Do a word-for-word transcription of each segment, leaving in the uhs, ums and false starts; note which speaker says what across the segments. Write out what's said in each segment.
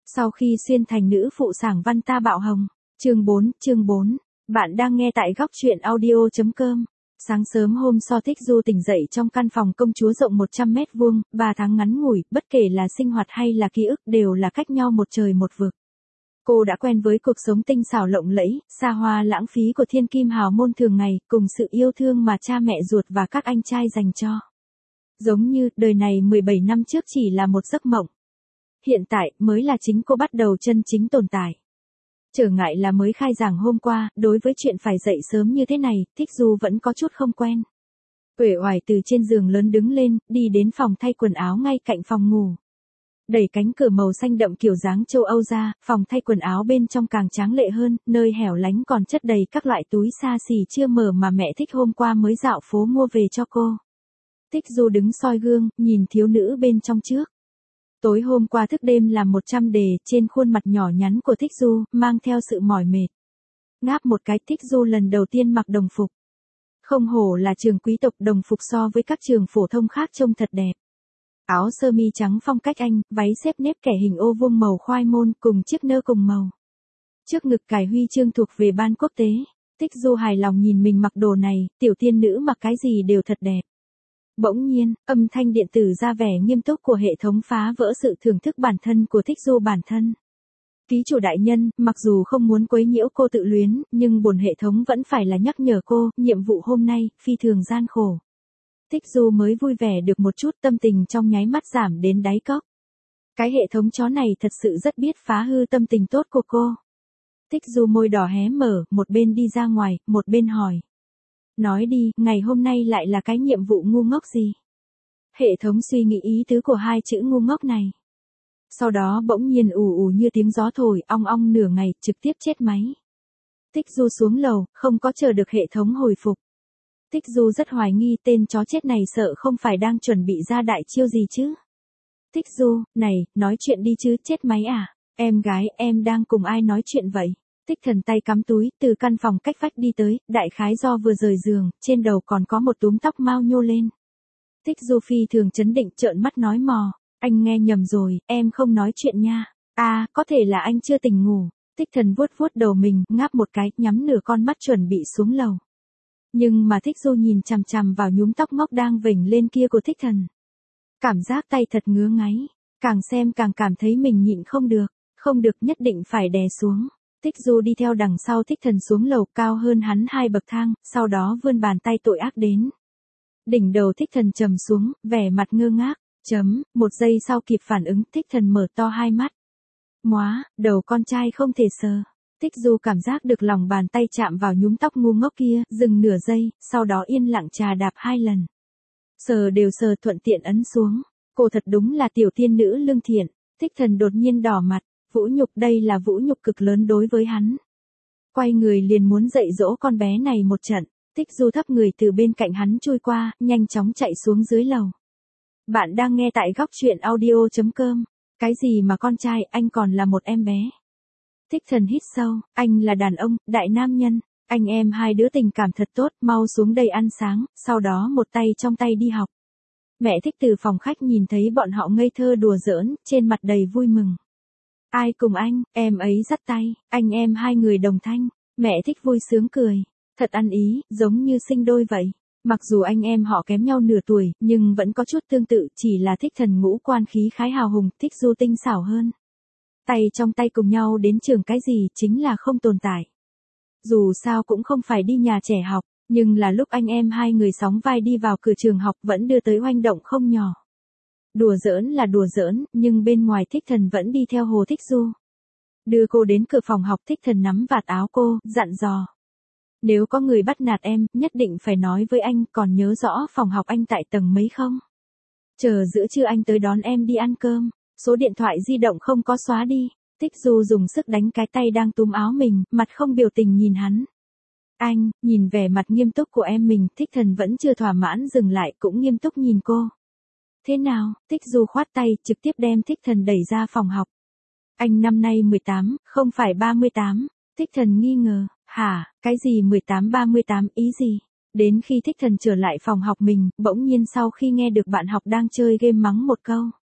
Speaker 1: Sau khi xuyên thành nữ phụ sảng văn ta bạo hồng. Chương bốn, chương bốn. Bạn đang nghe tại góc truyện audio chấm com. Sáng sớm hôm So Thích Du tỉnh dậy trong căn phòng công chúa rộng một trăm mét vuông, ba tháng ngắn ngủi, bất kể là sinh hoạt hay là ký ức đều là cách nhau một trời một vực. Cô đã quen với cuộc sống tinh xảo lộng lẫy, xa hoa lãng phí của thiên kim hào môn thường ngày, cùng sự yêu thương mà cha mẹ ruột và các anh trai dành cho. Giống như, đời này mười bảy năm trước chỉ là một giấc mộng. Hiện tại, mới là chính cô bắt đầu chân chính tồn tại. Trở ngại là mới khai giảng hôm qua, đối với chuyện phải dậy sớm như thế này, Thích Du vẫn có chút không quen. Uể oải từ trên giường lớn đứng lên, đi đến phòng thay quần áo ngay cạnh phòng ngủ. Đẩy cánh cửa màu xanh đậm kiểu dáng châu Âu ra, phòng thay quần áo bên trong càng tráng lệ hơn, nơi hẻo lánh còn chất đầy các loại túi xa xỉ chưa mở mà mẹ Thích hôm qua mới dạo phố mua về cho cô. Thích Du đứng soi gương, nhìn thiếu nữ bên trong trước. Tối hôm qua thức đêm làm một trăm đề, trên khuôn mặt nhỏ nhắn của Thích Du, mang theo sự mỏi mệt. Ngáp một cái, Thích Du lần đầu tiên mặc đồng phục. Không hổ là trường quý tộc, đồng phục so với các trường phổ thông khác trông thật đẹp. Áo sơ mi trắng phong cách Anh, váy xếp nếp kẻ hình ô vuông màu khoai môn cùng chiếc nơ cùng màu. Trước ngực cài huy chương thuộc về ban quốc tế. Thích Du hài lòng nhìn mình mặc đồ này, tiểu tiên nữ mặc cái gì đều thật đẹp. Bỗng nhiên, âm thanh điện tử ra vẻ nghiêm túc của hệ thống phá vỡ sự thưởng thức bản thân của Thích Du bản thân. Ký chủ đại nhân, mặc dù không muốn quấy nhiễu cô tự luyến, nhưng bổn hệ thống vẫn phải là nhắc nhở cô, nhiệm vụ hôm nay, phi thường gian khổ. Thích Du mới vui vẻ được một chút, tâm tình trong nháy mắt giảm đến đáy cốc. Cái hệ thống chó này thật sự rất biết phá hư tâm tình tốt của cô. Thích Du môi đỏ hé mở, một bên đi ra ngoài, một bên hỏi. Nói đi, ngày hôm nay lại là cái nhiệm vụ ngu ngốc gì? Hệ thống suy nghĩ ý tứ của hai chữ ngu ngốc này. Sau đó bỗng nhiên ù ù như tiếng gió thổi, ong ong nửa ngày, trực tiếp chết máy. Thích Du xuống lầu, không có chờ được hệ thống hồi phục. Thích Du rất hoài nghi tên chó chết này sợ không phải đang chuẩn bị ra đại chiêu gì chứ. Thích Du, này, nói chuyện đi chứ, chết máy à? Em gái, em đang cùng ai nói chuyện vậy? Thích Thần tay cắm túi, từ căn phòng cách vách đi tới, đại khái do vừa rời giường, trên đầu còn có một túm tóc mau nhô lên. Thích Du phi thường chấn định trợn mắt nói mò, anh nghe nhầm rồi, em không nói chuyện nha. À, có thể là anh chưa tỉnh ngủ. Thích Thần vuốt vuốt đầu mình, ngáp một cái, nhắm nửa con mắt chuẩn bị xuống lầu. Nhưng mà Thích Du nhìn chằm chằm vào nhúm tóc ngốc đang vểnh lên kia của Thích Thần. Cảm giác tay thật ngứa ngáy, càng xem càng cảm thấy mình nhịn không được, không được nhất định phải đè xuống. Thích Du đi theo đằng sau Thích Thần xuống lầu cao hơn hắn hai bậc thang, sau đó vươn bàn tay tội ác đến. Đỉnh đầu Thích Thần trầm xuống, vẻ mặt ngơ ngác, chấm, một giây sau kịp phản ứng, Thích Thần mở to hai mắt. Móa, đầu con trai không thể sờ. Thích Du cảm giác được lòng bàn tay chạm vào nhúm tóc ngu ngốc kia, dừng nửa giây, sau đó yên lặng trà đạp hai lần. Sờ đều sờ thuận tiện ấn xuống. Cô thật đúng là tiểu tiên nữ lương thiện. Thích Thần đột nhiên đỏ mặt. Vũ nhục, đây là vũ nhục cực lớn đối với hắn. Quay người liền muốn dạy dỗ con bé này một trận. Thích Du thấp người từ bên cạnh hắn chui qua, nhanh chóng chạy xuống dưới lầu. Bạn đang nghe tại góc truyện audio chấm com. Cái gì mà con trai, anh còn là một em bé. Thích Thần hít sâu, anh là đàn ông, đại nam nhân. Anh em hai đứa tình cảm thật tốt, mau xuống đây ăn sáng, sau đó một tay trong tay đi học. Mẹ Thích từ phòng khách nhìn thấy bọn họ ngây thơ đùa giỡn, trên mặt đầy vui mừng. Ai cùng anh, em ấy dắt tay, anh em hai người đồng thanh. Mẹ Thích vui sướng cười. Thật ăn ý, giống như sinh đôi vậy. Mặc dù anh em họ kém nhau nửa tuổi, nhưng vẫn có chút tương tự, chỉ là Thích Thần ngũ quan khí khái hào hùng, Thích Du tinh xảo hơn. Tay trong tay cùng nhau đến trường cái gì chính là không tồn tại. Dù sao cũng không phải đi nhà trẻ học, nhưng là lúc anh em hai người sóng vai đi vào cửa trường học vẫn đưa tới oanh động không nhỏ. Đùa giỡn là đùa giỡn, nhưng bên ngoài Thích Thần vẫn đi theo Hồ Thích Du. Đưa cô đến cửa phòng học, Thích Thần nắm vạt áo cô, dặn dò. Nếu có người bắt nạt em, nhất định phải nói với anh, còn nhớ rõ phòng học anh tại tầng mấy không? Chờ giữa trưa anh tới đón em đi ăn cơm, số điện thoại di động không có xóa đi. Thích Du dùng sức đánh cái tay đang túm áo mình, mặt không biểu tình nhìn hắn. Anh, nhìn vẻ mặt nghiêm túc của em mình, Thích Thần vẫn chưa thỏa mãn dừng lại, cũng nghiêm túc nhìn cô. Thế nào? Thích Du khoát tay, trực tiếp đem Thích Thần đẩy ra phòng học. Anh năm nay mười tám, không phải ba mươi tám. Thích Thần nghi ngờ, hả, cái gì mười tám ba mươi tám, ý gì? Đến khi Thích Thần trở lại phòng học mình, bỗng nhiên sau khi nghe được bạn học đang chơi game mắng một câu.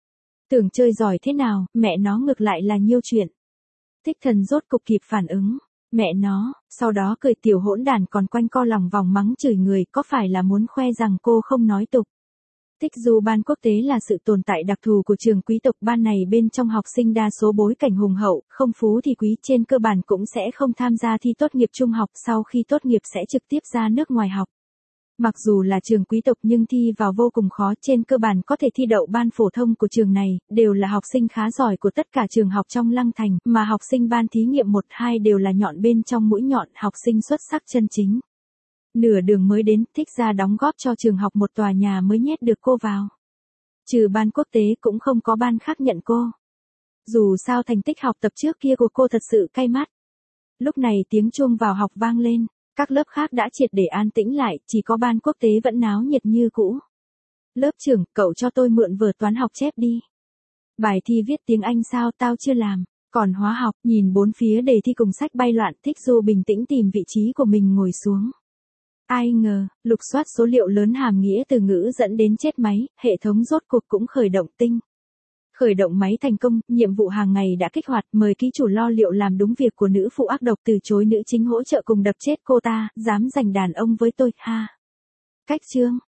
Speaker 1: Tưởng chơi giỏi thế nào, mẹ nó ngược lại là nhiêu chuyện. Thích Thần rốt cục kịp phản ứng. Mẹ nó, sau đó cười tiểu hỗn đàn còn quanh co lòng vòng mắng chửi người, có phải là muốn khoe rằng cô không nói tục. Tích Du ban quốc tế là sự tồn tại đặc thù của trường quý tộc ban này, bên trong học sinh đa số bối cảnh hùng hậu, không phú thì quý, trên cơ bản cũng sẽ không tham gia thi tốt nghiệp trung học, sau khi tốt nghiệp sẽ trực tiếp ra nước ngoài học. Mặc dù là trường quý tộc nhưng thi vào vô cùng khó, trên cơ bản có thể thi đậu ban phổ thông của trường này, đều là học sinh khá giỏi của tất cả trường học trong Lăng Thành, mà học sinh ban thí nghiệm một hai đều là nhọn bên trong mũi nhọn, học sinh xuất sắc chân chính. Nửa đường mới đến, Thích ra đóng góp cho trường học một tòa nhà mới nhét được cô vào. Trừ ban quốc tế cũng không có ban khác nhận cô. Dù sao thành tích học tập trước kia của cô thật sự cay mắt. Lúc này tiếng chuông vào học vang lên, các lớp khác đã triệt để an tĩnh lại, chỉ có ban quốc tế vẫn náo nhiệt như cũ. Lớp trưởng, cậu cho tôi mượn vở toán học chép đi. Bài thi viết tiếng Anh sao, tao chưa làm. Còn hóa học, nhìn bốn phía đề thi cùng sách bay loạn, Thích Du bình tĩnh tìm vị trí của mình ngồi xuống. Ai ngờ, lục soát số liệu lớn hàm nghĩa từ ngữ dẫn đến chết máy, hệ thống rốt cuộc cũng khởi động tinh. Khởi động máy thành công, nhiệm vụ hàng ngày đã kích hoạt, mời ký chủ lo liệu làm đúng việc của nữ phụ ác độc, từ chối nữ chính hỗ trợ cùng đập chết cô ta, dám giành đàn ông với tôi, ha. Cách chương,